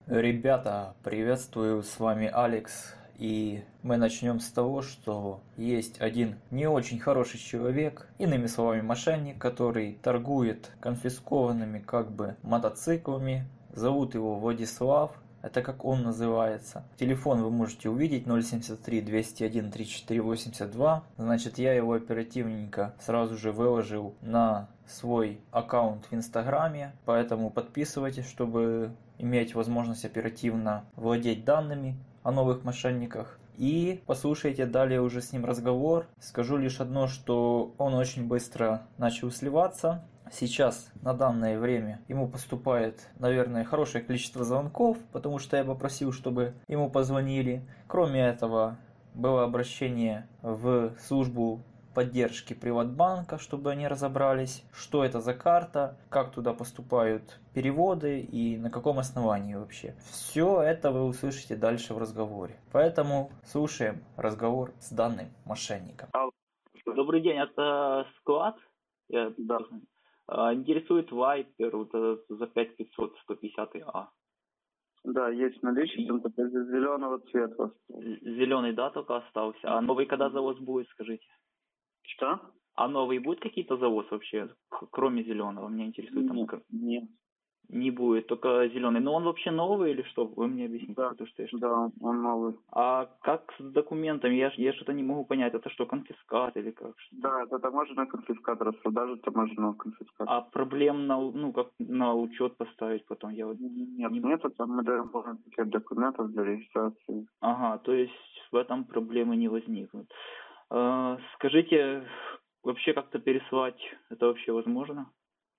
Ребята, приветствую, с вами Алекс, и мы начнем с того, что есть один не очень хороший человек, иными словами мошенник, который торгует конфискованными мотоциклами, зовут его Владислав, это как он называется. Телефон вы можете увидеть 073 201 34 82. Значит, я его оперативненько сразу же выложил на свой аккаунт в Инстаграме, поэтому подписывайтесь, чтобы иметь возможность оперативно владеть данными о новых мошенниках. И послушайте далее уже с ним разговор. Скажу лишь одно, что он очень быстро начал сливаться. Сейчас, на данное время, ему поступает, наверное, хорошее количество звонков, потому что я попросил, чтобы ему позвонили. Кроме этого, было обращение в службу поддержки Приватбанка, чтобы они разобрались, что это за карта, как туда поступают переводы и на каком основании вообще. Все это вы услышите дальше в разговоре. Поэтому слушаем разговор с данным мошенником. Добрый день, это склад? Да. Интересует Вайпер вот за 5500 150А. Да, есть наличие, только без зеленого цвета. Зеленый, да, только остался. А новый когда завоз будет, скажите? Что? А новый будет какие-то завоз вообще, кроме зеленого? Меня интересует там. Нет. Не будет, только зеленый. Но он вообще новый или что? Вы мне объясните. Да, потому что да, он новый. А как с документами? Я что-то не могу понять. Это что, конфискат или как? Да, это таможенный конфискат, распродажа таможенного конфиската. А проблем как на учет поставить потом? Я вот Нет, там мы даем полный пакет документов для регистрации. Ага, то есть в этом проблемы не возникнут. Скажите, вообще как-то переслать это вообще возможно?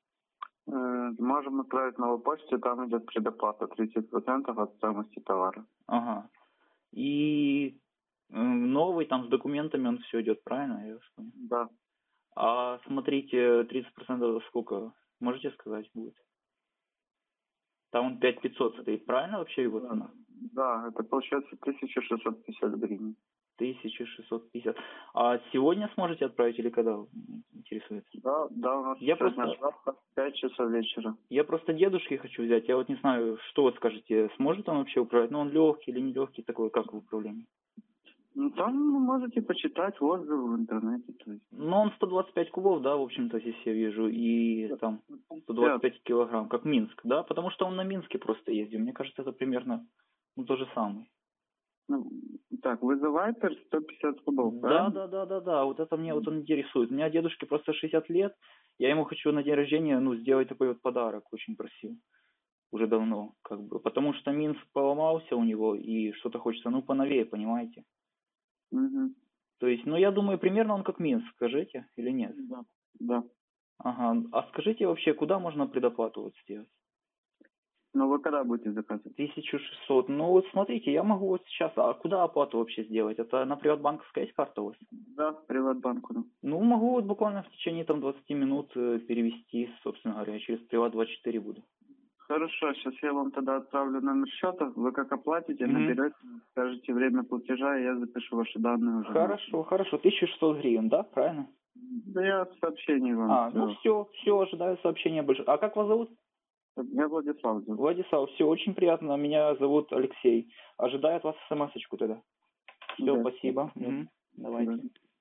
Можем отправить новую почту, там идет предоплата 30% от стоимости товара. Ага. И новый там с документами он все идет, правильно? Я вас понял. Да. А смотрите, 30% за сколько? Можете сказать будет? Там он 5500 стоит, правильно вообще его цена? Да, это получается 1650 гривен. 1650. А сегодня сможете отправить или когда? Интересует. Да, у нас сегодня 5 часов вечера. Я просто дедушке хочу взять. Я вот не знаю, что вы скажете, сможет он вообще управлять? Ну, он легкий или не легкий такой, как в управлении? Ну, там вы можете почитать отзывы в интернете. То есть. Ну, он 125 кубов, да, в общем-то, здесь я вижу, и там 125 килограмм, как Минск, да? Потому что он на Минске просто ездил. Мне кажется, это примерно то же самое. Ну, так, вызывайпер 150 кубов, правильно? Да. Вот это мне вот он интересует. У меня дедушке просто 60 лет. Я ему хочу на день рождения, сделать такой вот подарок, очень просил. Уже давно, Потому что Минск поломался у него, и что-то хочется, поновее, понимаете? Угу. То есть, я думаю, примерно он как Минск, скажите, или нет? Да. Ага. А скажите вообще, куда можно предоплату вот сделать? Ну, вы когда будете заказывать? 1600. Ну, вот смотрите, я могу вот сейчас... А куда оплату вообще сделать? Это на Приватбанковская есть карта у вас? Да, Приватбанку. Да. Ну, могу вот буквально в течение 20 минут перевести, собственно говоря, через Приват24 буду. Хорошо, сейчас я вам тогда отправлю номер счета. Вы как оплатите, наберете, скажете время платежа, и я запишу ваши данные уже. Хорошо. 1600 гривен, да? Правильно? Да я сообщение вам. Все, ожидаю сообщения больше. А как вас зовут? Я Владислав. Владислав, все, очень приятно. Меня зовут Алексей. Ожидаю от вас смс-очку тогда. Все, да. Спасибо. Да. Угу. Давайте.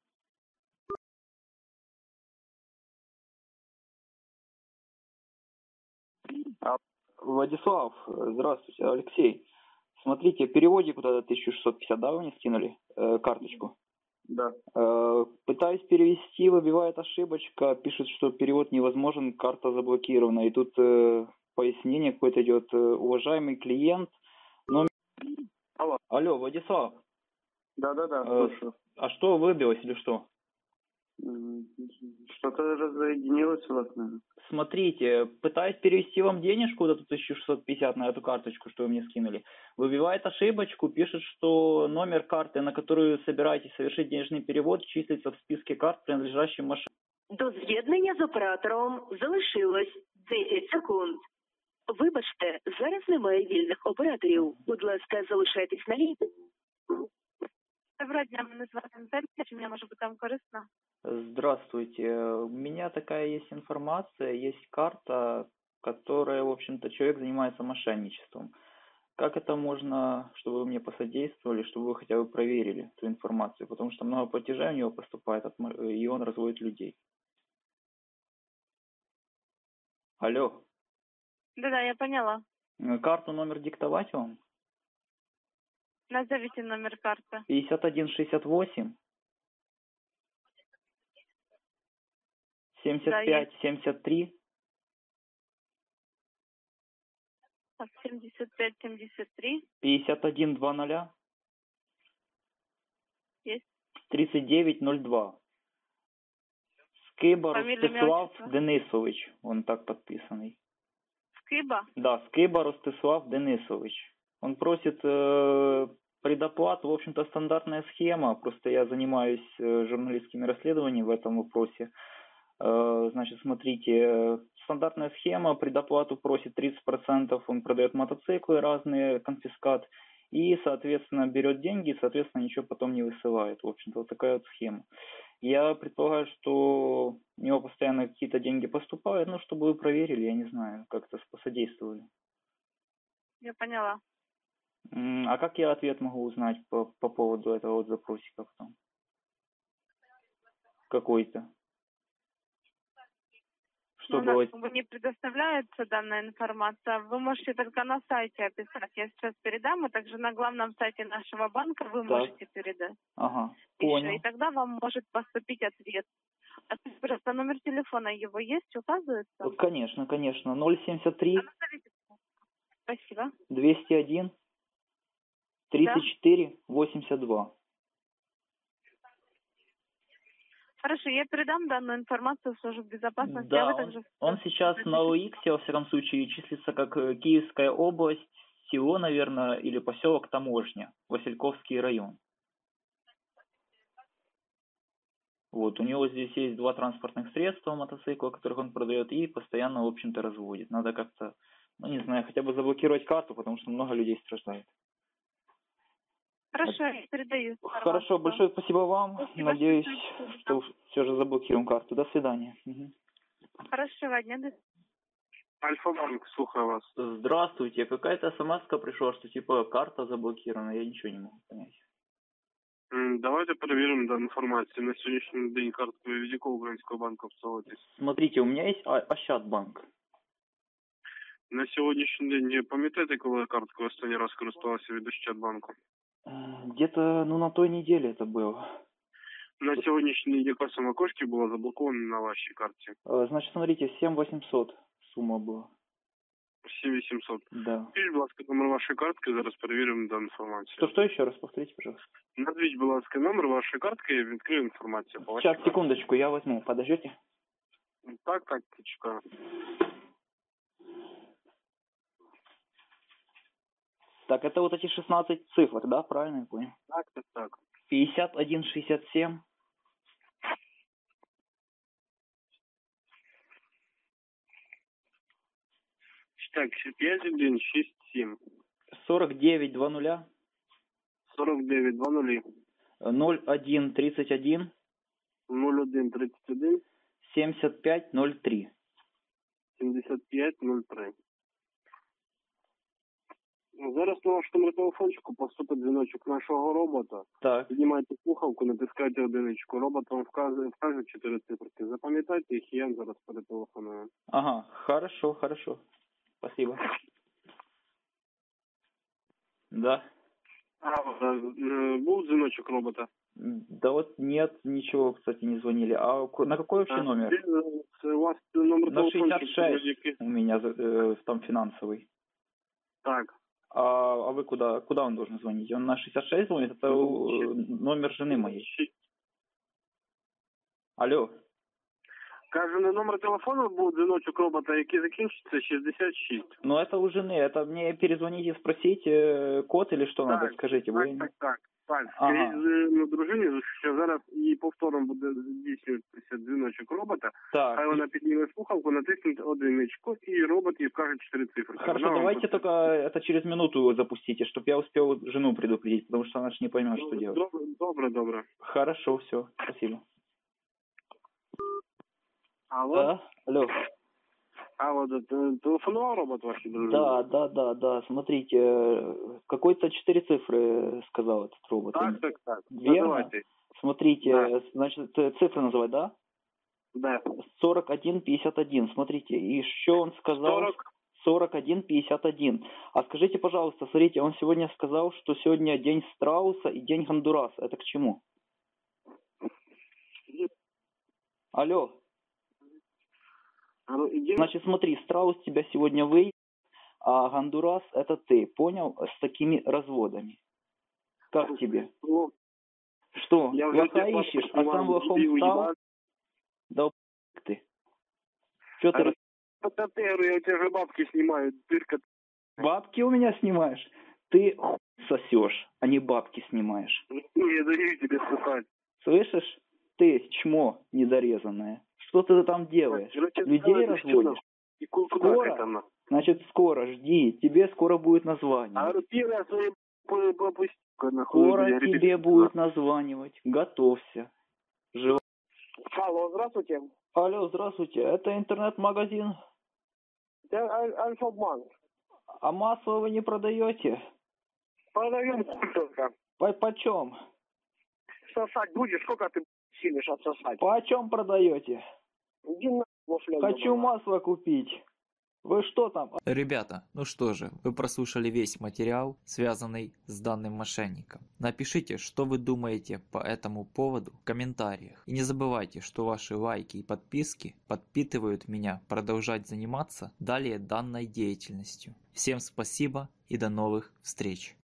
Да. Владислав, здравствуйте, Алексей. Смотрите, переводик вот этот 1650, да, вы мне скинули карточку? Да. Пытаюсь перевести, выбивает ошибочка, пишет, что перевод невозможен, карта заблокирована. И тут пояснение какое-то идет. Уважаемый клиент, номер... Алло, Владислав. Да, слушаю. А что, выбилось или что? Что-то разъединилось у вас, наверное. Смотрите, пытаюсь перевести вам денежку, вот эту 1650 на эту карточку, что вы мне скинули. Выбивает ошибочку, пишет, что номер карты, на которую собираетесь совершить денежный перевод, числится в списке карт, принадлежащим мошенникам. До з'єднання з оператором залишилось 10 секунд. Вибачте, зараз немає вільних операторів. Будь ласка, залишайтесь на лінії. Доброго дня, мене звати Наталья, чем я можу бути вам корисна? Здравствуйте. У меня такая есть информация, есть карта, которая, в общем-то, человек занимается мошенничеством. Как это можно, чтобы вы мне посодействовали, чтобы вы хотя бы проверили эту информацию? Потому что много платежей у него поступает, и он разводит людей. Алло. Да-да, я поняла. Карту номер диктовать вам? Назовите номер карты. 5168 75 73 Так, 75-73. 5100 Есть. 3902. Скиба Фамилия, имя, Ростислав отчество? Денисович. Он так подписанный. Скиба? Да, Скиба Ростислав Денисович. Он просит предоплату, в общем-то, стандартная схема. Просто я занимаюсь журналистскими расследованиями в этом вопросе. Значит, смотрите, стандартная схема, предоплату просит 30%, он продает мотоциклы разные, конфискат, и, соответственно, берет деньги, и, соответственно, ничего потом не высылает. В общем-то, вот такая вот схема. Я предполагаю, что у него постоянно какие-то деньги поступают, ну, чтобы вы проверили, я не знаю, как-то посодействовали. Я поняла. А как я ответ могу узнать по поводу этого вот запросика потом? Какой-то. Но у Чтобы... нас как бы не предоставляется данная информация. Вы можете только на сайте описать. Я сейчас передам, и также на главном сайте нашего банка вы можете передать. Ага, Еще. понял. И тогда вам может поступить ответ. А скажите, пожалуйста, номер телефона его есть, указывается? Вот, конечно, конечно. 073 Назовите. Спасибо. 201 34 82. Хорошо, я передам данную информацию в службу безопасности, а Да, вы также... он сейчас на ОИК, во всяком случае, числится как Киевская область, село, наверное, или поселок Таможня, Васильковский район. Вот, у него здесь есть 2 транспортных средства, мотоцикла, которых он продает, и постоянно, в общем-то, разводит. Надо как-то, ну, не знаю, хотя бы заблокировать карту, потому что много людей страдает. Хорошо, я передаю информацию. Хорошо, большое спасибо вам. Спасибо, Надеюсь, что что все же заблокируем карту. До свидания. Хорошего дня. Альфа-банк, слухаю вас. Здравствуйте. Какая-то смс-ка пришла, что типа карта заблокирована. Я ничего не могу понять. Давайте проверим данную информацию. На сегодняшний день картку від якого українського банку обслуговуєтесь? Смотрите, у меня есть Ощадбанк. На сьогоднішній день не пам'ятаєте, коли карткою останній раз користувалися від Ощадбанку? Где-то, ну, на той неделе это было. На сьогоднішній день яка сума коштів була заблокована на вашій карті? Значит, смотрите, 7800 сумма была. 7800. Да. Скажіть, будь ласка, номер вашої картки, зараз перевіримо дану інформацію. Что еще раз повторите, пожалуйста? Назвіть, будь ласка, номер вашої картки, я відкрию інформацію. по вашій Сейчас, секундочку, я возьму. Подождете? карті. Так, чекаю. Так, это вот эти 16 цифр, да? Правильно я понял? Так. 5167. Так, 5167. 4920. 4920. 0131. 0131. 7503. 7503. Зараз на ваш номер телефончику поступить дзвіночок нашого робота. Так. Піднімайте слухавку, натискайте одиничку. Робот вам вкаже 4 циферки. Запам'ятайте їх, і я вам зараз перетелефоную. Ага, хорошо. Спасибо. Да. Був дзвіночок робота? Да вот нет, ничего, кстати, не звонили. А на какой вообще номер? У вас номер На телефончику. 66 у меня там финансовый. Так. А вы куда он должен звонить? Он на 66 звонит? Это номер жены моей. Алло. Кажу, на номер телефону був дзвіночок робота, який закінчиться 66. Ну это у жены. Это мне перезвоните, спросить код или что надо, скажите. Так. Ага. Скажіть дружині, що зараз її повтором буде здійснюватися дзвіночок робота. Так. Хай вона підніме слухавку, натиснуть одиничку, і робот їй вкаже 4 цифри. Хорошо, давайте только это через минуту запустите, чтобы я успел жену предупредить, потому что она же не поймет, что делать. Добре. Хорошо, все, спасибо. Алло? Да? Алло. А вот это телефонный робот ваш? Да. Смотрите, какой-то 4 цифры сказал этот робот. Так. Верно? Давайте. Смотрите, Да. значит, цифры называть, да? Да. 41-51. Смотрите, и что он сказал? 41-51. А скажите, пожалуйста, смотрите, он сегодня сказал, что сегодня день страуса и день Гондураса. Это к чему? Алло. Значит, смотри, страус тебя сегодня выйдет, а Гондурас это ты, понял? С такими разводами. Как тебе? Что, лоха ищешь, а сам лохом стал? Да ты. Что ты... Я у тебя же бабки снимаю, дырка. Бабки у меня снимаешь? Ты хуй сосешь, а не бабки снимаешь. Не даю тебе сосать. Слышишь? Ты чмо недорезанное. Что ты там делаешь? Людей разводишь? Скоро? Значит, скоро, жди. Тебе скоро будет названивать. Скоро тебе будет названивать. Готовься. Алло, здравствуйте. Алло, здравствуйте. Это интернет-магазин? Альфа-банк. А масло вы не продаете? Продаем только. Почем? Сосать будешь? Сколько ты силишь отсосать? Почем продаете? Иди на Хочу масло купить. Вы что там? Ребята, ну что же, вы прослушали весь материал, связанный с данным мошенником. Напишите, что вы думаете по этому поводу в комментариях. И не забывайте, что ваши лайки и подписки подпитывают меня продолжать заниматься далее данной деятельностью. Всем спасибо и до новых встреч.